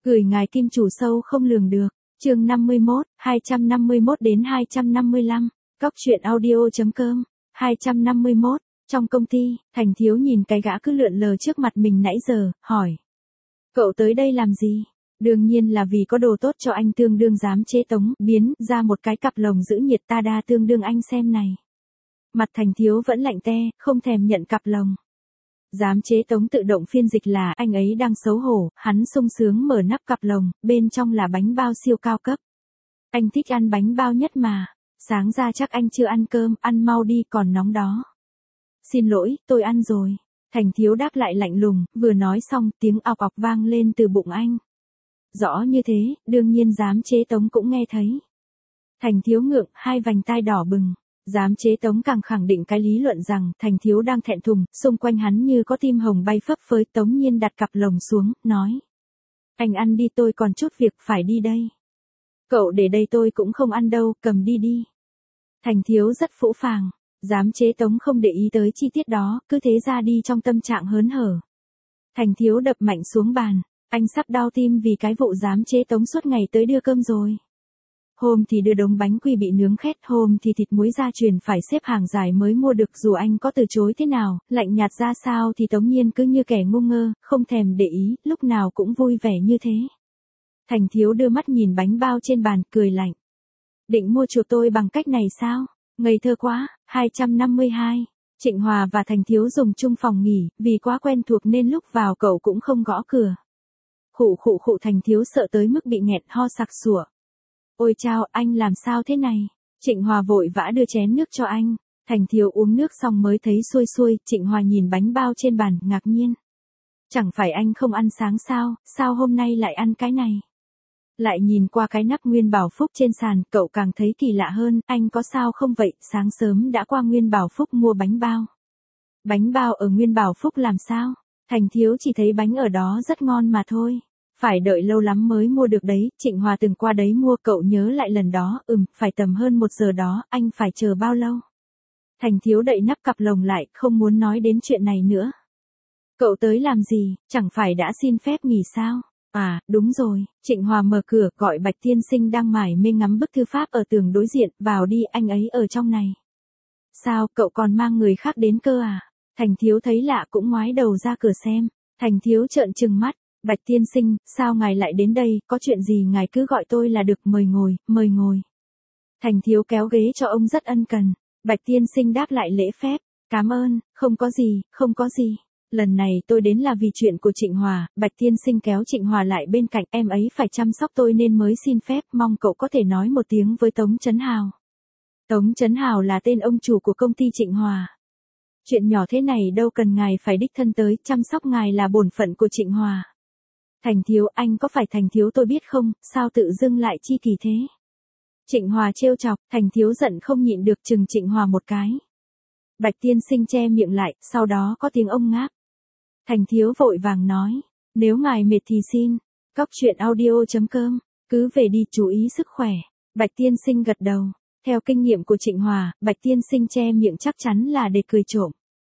Gửi ngài kim chủ sâu không lường được. Chương 51, 251 đến 255. Cóc truyện audio.com. 251. Trong công ty, Thành Thiếu nhìn cái gã cứ lượn lờ trước mặt mình nãy giờ, hỏi. Cậu tới đây làm gì? Đương nhiên là vì có đồ tốt cho anh, tương đương dám chế tống, biến ra một cái cặp lồng giữ nhiệt ta đa tương đương anh xem này. Mặt Thành Thiếu vẫn lạnh te, không thèm nhận cặp lồng. Dám chế tống tự động phiên dịch là anh ấy đang xấu hổ, hắn sung sướng mở nắp cặp lồng, bên trong là bánh bao siêu cao cấp. Anh thích ăn bánh bao nhất mà, sáng ra chắc anh chưa ăn cơm, ăn mau đi còn nóng đó. Xin lỗi, tôi ăn rồi. Thành Thiếu đáp lại lạnh lùng, vừa nói xong tiếng ọc ọc vang lên từ bụng anh. Rõ như thế, đương nhiên dám chế tống cũng nghe thấy. Thành Thiếu ngượng, hai vành tai đỏ bừng. Dám chế tống càng khẳng định cái lý luận rằng Thành Thiếu đang thẹn thùng, xung quanh hắn như có tim hồng bay phấp phới. Tống Nhiên đặt cặp lồng xuống, nói. Anh ăn đi, tôi còn chút việc phải đi đây. Cậu để đây tôi cũng không ăn đâu, cầm đi đi. Thành Thiếu rất phũ phàng, dám chế tống không để ý tới chi tiết đó, cứ thế ra đi trong tâm trạng hớn hở. Thành Thiếu đập mạnh xuống bàn, anh sắp đau tim vì cái vụ dám chế tống suốt ngày tới đưa cơm rồi. Hôm thì đưa đống bánh quy bị nướng khét, hôm thì thịt muối gia truyền phải xếp hàng dài mới mua được, dù anh có từ chối thế nào, lạnh nhạt ra sao thì Tống Nhiên cứ như kẻ ngu ngơ, không thèm để ý, lúc nào cũng vui vẻ như thế. Thành Thiếu đưa mắt nhìn bánh bao trên bàn, cười lạnh. Định mua chuộc tôi bằng cách này sao? Ngây thơ quá. 252. Trịnh Hòa và Thành Thiếu dùng chung phòng nghỉ, vì quá quen thuộc nên lúc vào cậu cũng không gõ cửa. Khụ khụ khụ, Thành Thiếu sợ tới mức bị nghẹt ho sặc sủa. Ôi chao, anh làm sao thế này? Trịnh Hòa vội vã đưa chén nước cho anh. Thành Thiếu uống nước xong mới thấy xuôi xuôi. Trịnh Hòa nhìn bánh bao trên bàn, ngạc nhiên. Chẳng phải anh không ăn sáng sao, sao hôm nay lại ăn cái này? Lại nhìn qua cái nắp Nguyên Bảo Phúc trên sàn, cậu càng thấy kỳ lạ hơn. Anh có sao không vậy? Sáng sớm đã qua Nguyên Bảo Phúc mua bánh bao. Bánh bao ở Nguyên Bảo Phúc làm sao? Thành Thiếu chỉ thấy bánh ở đó rất ngon mà thôi. Phải đợi lâu lắm mới mua được đấy, Trịnh Hòa từng qua đấy mua. Cậu nhớ lại lần đó, phải tầm hơn 1 giờ đó, anh phải chờ bao lâu? Thành Thiếu đậy nắp cặp lồng lại, không muốn nói đến chuyện này nữa. Cậu tới làm gì, chẳng phải đã xin phép nghỉ sao? À, đúng rồi. Trịnh Hòa mở cửa, gọi Bạch Tiên Sinh đang mải mê ngắm bức thư pháp ở tường đối diện, vào đi, anh ấy ở trong này. Sao, cậu còn mang người khác đến cơ à? Thành Thiếu thấy lạ cũng ngoái đầu ra cửa xem. Thành Thiếu trợn trừng mắt. Bạch Tiên Sinh, sao ngài lại đến đây, có chuyện gì ngài cứ gọi tôi là được, mời ngồi, mời ngồi. Thành Thiếu kéo ghế cho ông rất ân cần. Bạch Tiên Sinh đáp lại lễ phép, cảm ơn, không có gì, không có gì. Lần này tôi đến là vì chuyện của Trịnh Hòa. Bạch Tiên Sinh kéo Trịnh Hòa lại bên cạnh, em ấy phải chăm sóc tôi nên mới xin phép, mong cậu có thể nói một tiếng với Tống Chấn Hào. Tống Chấn Hào là tên ông chủ của công ty Trịnh Hòa. Chuyện nhỏ thế này đâu cần ngài phải đích thân tới, chăm sóc ngài là bổn phận của Trịnh Hòa. Thành Thiếu, anh có phải Thành Thiếu tôi biết không, sao tự dưng lại chi kỳ thế? Trịnh Hòa trêu chọc. Thành Thiếu giận không nhịn được chừng Trịnh Hòa một cái. Bạch Tiên Sinh che miệng lại, sau đó có tiếng ông ngáp. Thành Thiếu vội vàng nói, nếu ngài mệt thì xin. Cóc truyện audio.com, cứ về đi, chú ý sức khỏe. Bạch Tiên Sinh gật đầu. Theo kinh nghiệm của Trịnh Hòa, Bạch Tiên Sinh che miệng chắc chắn là để cười trộm.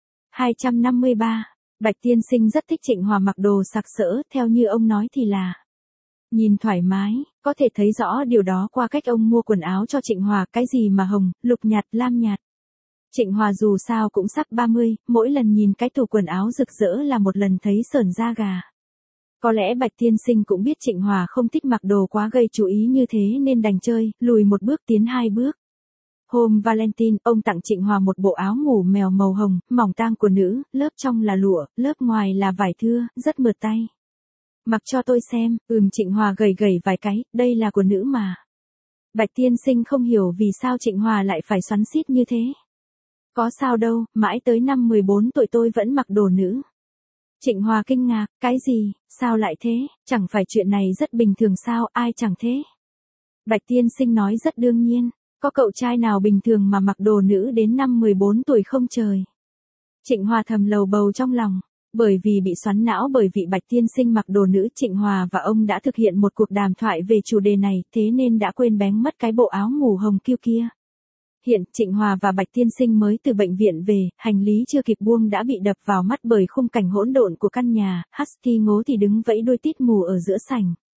253. Bạch Tiên Sinh rất thích Trịnh Hòa mặc đồ sặc sỡ, theo như ông nói thì là nhìn thoải mái, có thể thấy rõ điều đó qua cách ông mua quần áo cho Trịnh Hòa, cái gì mà hồng, lục nhạt, lam nhạt. Trịnh Hòa dù sao cũng sắp 30, mỗi lần nhìn cái tủ quần áo rực rỡ là một lần thấy sởn da gà. Có lẽ Bạch Tiên Sinh cũng biết Trịnh Hòa không thích mặc đồ quá gây chú ý như thế nên đành chơi, lùi một bước tiến 2 bước. Hôm Valentine, ông tặng Trịnh Hòa một bộ áo ngủ mèo màu hồng, mỏng tang của nữ, lớp trong là lụa, lớp ngoài là vải thưa, rất mượt tay. Mặc cho tôi xem, Trịnh Hòa gầy gầy vài cái, đây là của nữ mà. Bạch Tiên Sinh không hiểu vì sao Trịnh Hòa lại phải xoắn xít như thế. Có sao đâu, mãi tới năm 14 tuổi tôi vẫn mặc đồ nữ. Trịnh Hòa kinh ngạc, cái gì, sao lại thế, chẳng phải chuyện này rất bình thường sao, ai chẳng thế. Bạch Tiên Sinh nói rất đương nhiên, có cậu trai nào bình thường mà mặc đồ nữ đến năm 14 tuổi không trời. Trịnh Hòa thầm lầu bầu trong lòng, bởi vì bị xoắn não bởi vị Bạch Tiên Sinh mặc đồ nữ, Trịnh Hòa và ông đã thực hiện một cuộc đàm thoại về chủ đề này, thế nên đã quên bén mất cái bộ áo ngủ hồng kiêu kia. Hiện, Trịnh Hòa và Bạch Tiên Sinh mới từ bệnh viện về, hành lý chưa kịp buông đã bị đập vào mắt bởi khung cảnh hỗn độn của căn nhà. Husky ngố thì đứng vẫy đuôi tít mù ở giữa sảnh.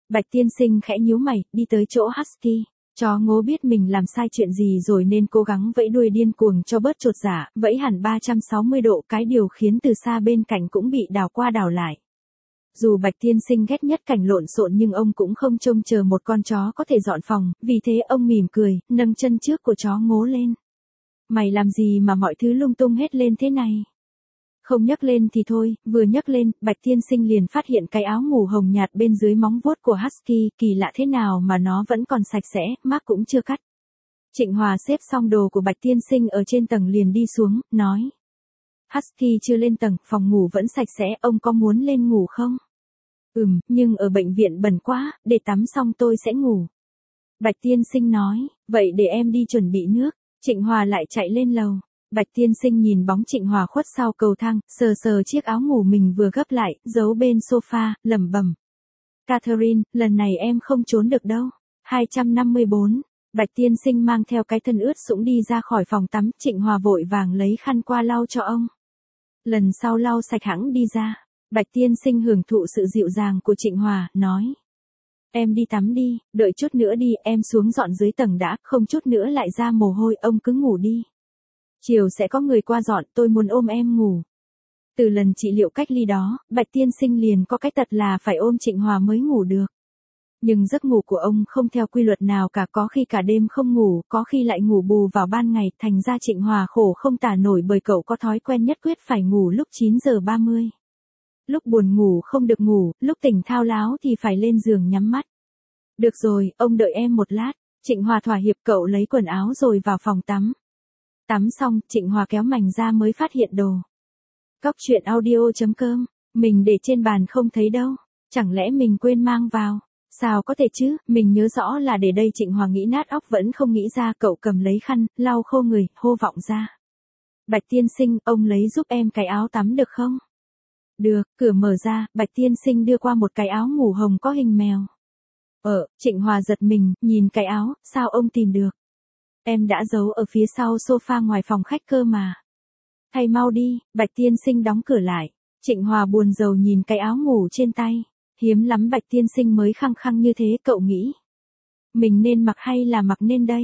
Bạch tiên sinh khẽ nhíu mày, đi tới chỗ Husky. Chó ngố biết mình làm sai chuyện gì rồi nên cố gắng vẫy đuôi điên cuồng cho bớt chột dạ, vẫy hẳn 360 độ, cái điều khiến từ xa bên cạnh cũng bị đảo qua đảo lại. Dù Bạch tiên sinh ghét nhất cảnh lộn xộn nhưng ông cũng không trông chờ một con chó có thể dọn phòng, vì thế ông mỉm cười, nâng chân trước của chó ngố lên. Mày làm gì mà mọi thứ lung tung hết lên thế này? Không nhấc lên thì thôi, vừa nhấc lên, Bạch tiên sinh liền phát hiện cái áo ngủ hồng nhạt bên dưới móng vuốt của Husky, kỳ lạ thế nào mà nó vẫn còn sạch sẽ, mác cũng chưa cắt. Trịnh Hòa xếp xong đồ của Bạch tiên sinh ở trên tầng liền đi xuống, nói. Husky chưa lên tầng, phòng ngủ vẫn sạch sẽ, ông có muốn lên ngủ không? Nhưng ở bệnh viện bẩn quá, để tắm xong tôi sẽ ngủ. Bạch tiên sinh nói, vậy để em đi chuẩn bị nước. Trịnh Hòa lại chạy lên lầu. Bạch tiên sinh nhìn bóng Trịnh Hòa khuất sau cầu thang, sờ sờ chiếc áo ngủ mình vừa gấp lại, giấu bên sofa, lẩm bẩm. Catherine, lần này em không trốn được đâu. 254. Bạch tiên sinh mang theo cái thân ướt sũng đi ra khỏi phòng tắm, Trịnh Hòa vội vàng lấy khăn qua lau cho ông. Lần sau lau sạch hãng đi ra. Bạch tiên sinh hưởng thụ sự dịu dàng của Trịnh Hòa, nói. Em đi tắm đi, đợi chút nữa đi, em xuống dọn dưới tầng đã, không chút nữa lại ra mồ hôi, ông cứ ngủ đi. Chiều sẽ có người qua dọn, tôi muốn ôm em ngủ. Từ lần trị liệu cách ly đó, Bạch tiên sinh liền có cái tật là phải ôm Trịnh Hòa mới ngủ được. Nhưng giấc ngủ của ông không theo quy luật nào cả, có khi cả đêm không ngủ, có khi lại ngủ bù vào ban ngày, thành ra Trịnh Hòa khổ không tả nổi bởi cậu có thói quen nhất quyết phải ngủ lúc 9:30. Lúc buồn ngủ không được ngủ, lúc tỉnh thao láo thì phải lên giường nhắm mắt. Được rồi, ông đợi em một lát. Trịnh Hòa thỏa hiệp, cậu lấy quần áo rồi vào phòng tắm. Tắm xong, Trịnh Hòa kéo mành ra mới phát hiện đồ. Cóc truyện audio.com, mình để trên bàn không thấy đâu. Chẳng lẽ mình quên mang vào? Sao có thể chứ, mình nhớ rõ là để đây. Trịnh Hòa nghĩ nát óc vẫn không nghĩ ra, cậu cầm lấy khăn, lau khô người, hô vọng ra. Bạch tiên sinh, ông lấy giúp em cái áo tắm được không? Được, cửa mở ra, Bạch tiên sinh đưa qua một cái áo ngủ hồng có hình mèo. Trịnh Hòa giật mình, nhìn cái áo, sao ông tìm được? Em đã giấu ở phía sau sofa ngoài phòng khách cơ mà. Thay mau đi, Bạch tiên sinh đóng cửa lại. Trịnh Hòa buồn rầu nhìn cái áo ngủ trên tay. Hiếm lắm Bạch tiên sinh mới khăng khăng như thế, cậu nghĩ. Mình nên mặc hay là mặc nên đây?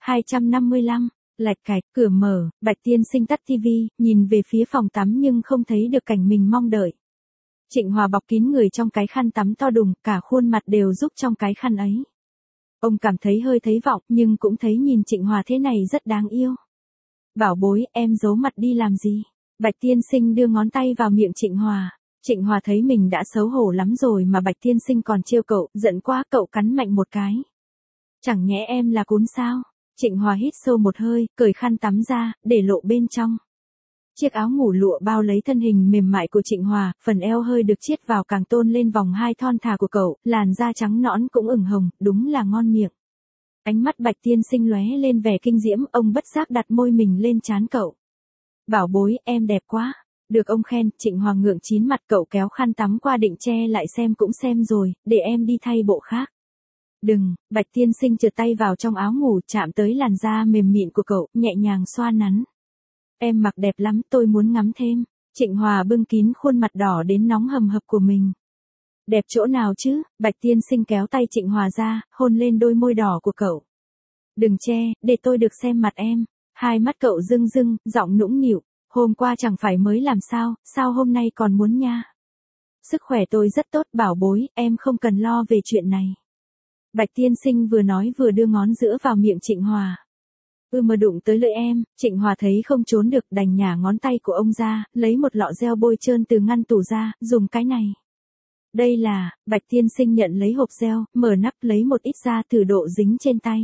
255, lạch cạch, cửa mở, Bạch tiên sinh tắt tivi, nhìn về phía phòng tắm nhưng không thấy được cảnh mình mong đợi. Trịnh Hòa bọc kín người trong cái khăn tắm to đùng, cả khuôn mặt đều giúp trong cái khăn ấy. Ông cảm thấy hơi thấy vọng, nhưng cũng thấy nhìn Trịnh Hòa thế này rất đáng yêu. Bảo bối, em giấu mặt đi làm gì? Bạch tiên sinh đưa ngón tay vào miệng Trịnh Hòa. Trịnh Hòa thấy mình đã xấu hổ lắm rồi mà Bạch tiên sinh còn trêu cậu, giận quá cậu cắn mạnh một cái. Chẳng nhẽ em là cún sao? Trịnh Hòa hít sâu một hơi, cởi khăn tắm ra, để lộ bên trong. Chiếc áo ngủ lụa bao lấy thân hình mềm mại của Trịnh Hòa, phần eo hơi được chiết vào càng tôn lên vòng hai thon thả của cậu, làn da trắng nõn cũng ửng hồng, đúng là ngon miệng. Ánh mắt Bạch tiên sinh lóe lên vẻ kinh diễm, ông bất giác đặt môi mình lên trán cậu. Bảo bối, em đẹp quá. Được ông khen, Trịnh Hòa ngượng chín mặt, cậu kéo khăn tắm qua định che lại xem cũng xem rồi, để em đi thay bộ khác. Đừng, Bạch tiên sinh trượt tay vào trong áo ngủ, chạm tới làn da mềm mịn của cậu, nhẹ nhàng xoa nắn. Em mặc đẹp lắm, tôi muốn ngắm thêm. Trịnh Hòa bưng kín khuôn mặt đỏ đến nóng hầm hập của mình. Đẹp chỗ nào chứ? Bạch tiên sinh kéo tay Trịnh Hòa ra, hôn lên đôi môi đỏ của cậu. Đừng che, để tôi được xem mặt em. Hai mắt cậu rưng rưng, giọng nũng nịu. Hôm qua chẳng phải mới làm sao hôm nay còn muốn nha? Sức khỏe tôi rất tốt bảo bối, em không cần lo về chuyện này. Bạch tiên sinh vừa nói vừa đưa ngón giữa vào miệng Trịnh Hòa. Mà đụng tới lưỡi em, Trịnh Hòa thấy không trốn được đành nhả ngón tay của ông ra, lấy một lọ gel bôi trơn từ ngăn tủ ra, dùng cái này. Đây là, Bạch tiên sinh nhận lấy hộp gel, mở nắp lấy một ít ra thử độ dính trên tay.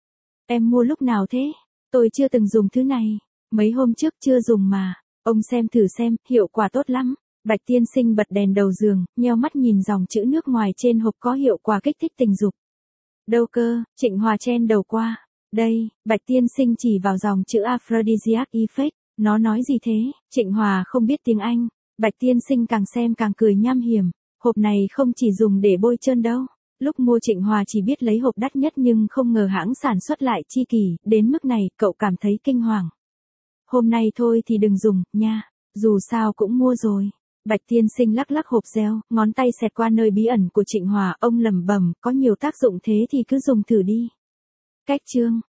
Em mua lúc nào thế? Tôi chưa từng dùng thứ này. Mấy hôm trước chưa dùng mà. Ông xem thử xem, hiệu quả tốt lắm. Bạch tiên sinh bật đèn đầu giường, nheo mắt nhìn dòng chữ nước ngoài trên hộp có hiệu quả kích thích tình dục. Đâu cơ? Trịnh Hòa chen đầu qua. Đây, Bạch tiên sinh chỉ vào dòng chữ Aphrodisiac Effect. Nó nói gì thế? Trịnh Hòa không biết tiếng Anh. Bạch tiên sinh càng xem càng cười nham hiểm. Hộp này không chỉ dùng để bôi trơn đâu. Lúc mua Trịnh Hòa chỉ biết lấy hộp đắt nhất nhưng không ngờ hãng sản xuất lại chi kỷ, đến mức này, cậu cảm thấy kinh hoàng. Hôm nay thôi thì đừng dùng, nha. Dù sao cũng mua rồi. Bạch tiên sinh lắc lắc hộp gel, ngón tay xẹt qua nơi bí ẩn của Trịnh Hòa, ông lẩm bẩm, có nhiều tác dụng thế thì cứ dùng thử đi. Cách chương